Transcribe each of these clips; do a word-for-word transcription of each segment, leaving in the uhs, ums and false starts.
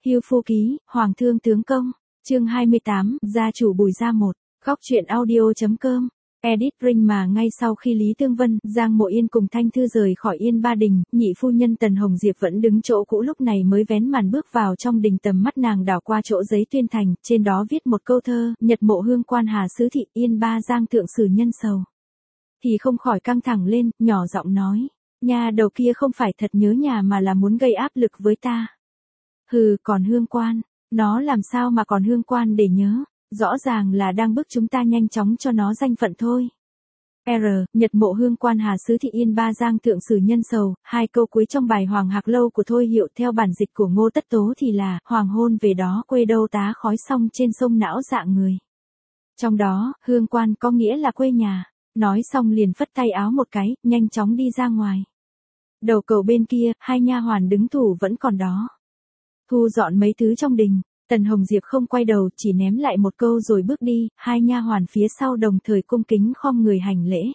Hưu Phu Ký, Hoàng Thương Tướng Công, chương hai mươi tám, Gia Chủ Bùi Gia một, Góc truyện audio.com. Edit Ring mà ngay sau khi Lý Tương Vân, Giang Mộ Yên cùng Thanh Thư rời khỏi Yên Ba Đình, nhị phu nhân Tần Hồng Diệp vẫn đứng chỗ cũ lúc này mới vén màn bước vào trong đình, tầm mắt nàng đảo qua chỗ giấy tuyên thành, trên đó viết một câu thơ, Nhật Mộ Hương Quan Hà Sứ Thị Yên Ba Giang Thượng Sử Nhân Sầu. Thì không khỏi căng thẳng lên, nhỏ giọng nói, nhà đầu kia không phải thật nhớ nhà mà là muốn gây áp lực với ta. Hừ, còn Hương Quan, nó làm sao mà còn Hương Quan để nhớ. Rõ ràng là đang bức chúng ta nhanh chóng cho nó danh phận thôi. R. Nhật Mộ Hương Quan Hà Sứ Thị Yên Ba Giang Thượng Sử Nhân Sầu, hai câu cuối trong bài Hoàng Hạc Lâu của Thôi Hiệu theo bản dịch của Ngô Tất Tố thì là, hoàng hôn về đó quê đâu tá khói xong trên sông não dạng người. Trong đó, Hương Quan có nghĩa là quê nhà. Nói xong liền phất tay áo một cái, nhanh chóng đi ra ngoài. Đầu cầu bên kia, hai nha hoàn đứng thủ vẫn còn đó. Thu dọn mấy thứ trong đình. Tần Hồng Diệp không quay đầu, chỉ ném lại một câu rồi bước đi, hai nha hoàn phía sau đồng thời cung kính khom người hành lễ.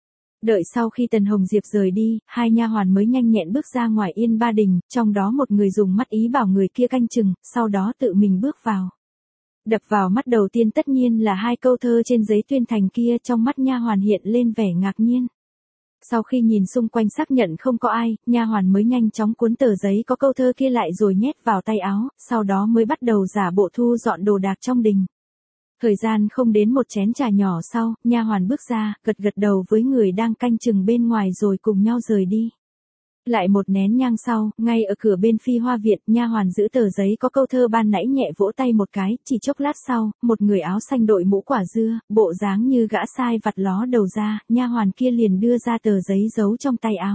Đợi sau khi Tần Hồng Diệp rời đi, hai nha hoàn mới nhanh nhẹn bước ra ngoài Yên Ba Đình, trong đó một người dùng mắt ý bảo người kia canh chừng, sau đó tự mình bước vào. Đập vào mắt đầu tiên tất nhiên là hai câu thơ trên giấy tuyên thành kia, trong mắt nha hoàn hiện lên vẻ ngạc nhiên. Sau khi nhìn xung quanh xác nhận không có ai, nha hoàn mới nhanh chóng cuốn tờ giấy có câu thơ kia lại rồi nhét vào tay áo, sau đó mới bắt đầu giả bộ thu dọn đồ đạc trong đình. Thời gian không đến một chén trà nhỏ sau, nha hoàn bước ra, gật gật đầu với người đang canh chừng bên ngoài rồi cùng nhau rời đi. Lại một nén nhang sau, ngay ở cửa bên Phi Hoa Viện, nha hoàn giữ tờ giấy có câu thơ ban nãy nhẹ vỗ tay một cái, chỉ chốc lát sau, một người áo xanh đội mũ quả dưa, bộ dáng như gã sai vặt ló đầu ra, nha hoàn kia liền đưa ra tờ giấy giấu trong tay áo.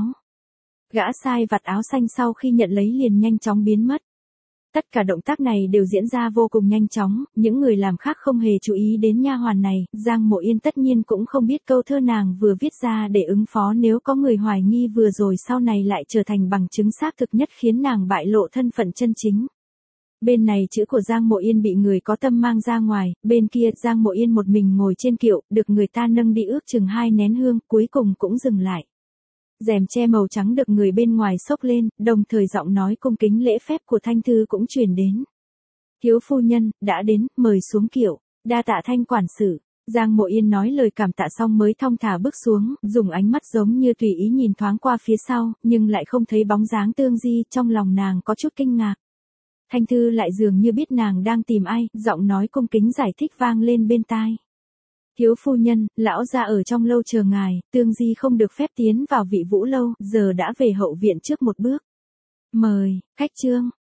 Gã sai vặt áo xanh sau khi nhận lấy liền nhanh chóng biến mất. Tất cả động tác này đều diễn ra vô cùng nhanh chóng, những người làm khác không hề chú ý đến nha hoàn này, Giang Mộ Yên tất nhiên cũng không biết câu thơ nàng vừa viết ra để ứng phó nếu có người hoài nghi vừa rồi sau này lại trở thành bằng chứng xác thực nhất khiến nàng bại lộ thân phận chân chính. Bên này chữ của Giang Mộ Yên bị người có tâm mang ra ngoài, bên kia Giang Mộ Yên một mình ngồi trên kiệu, được người ta nâng đi ước chừng hai nén hương, cuối cùng cũng dừng lại. Rèm che màu trắng được người bên ngoài xốc lên, đồng thời giọng nói cung kính lễ phép của Thanh Thư cũng truyền đến. Thiếu phu nhân, đã đến, mời xuống kiệu, đa tạ Thanh quản sự. Giang Mộ Yên nói lời cảm tạ xong mới thong thả bước xuống, dùng ánh mắt giống như tùy ý nhìn thoáng qua phía sau, nhưng lại không thấy bóng dáng Tương Di, trong lòng nàng có chút kinh ngạc. Thanh Thư lại dường như biết nàng đang tìm ai, giọng nói cung kính giải thích vang lên bên tai. Thiếu phu nhân, lão gia ở trong lâu chờ ngài, Tương Di không được phép tiến vào Vị Vũ lâu, giờ đã về hậu viện trước một bước. Mời, khách trương,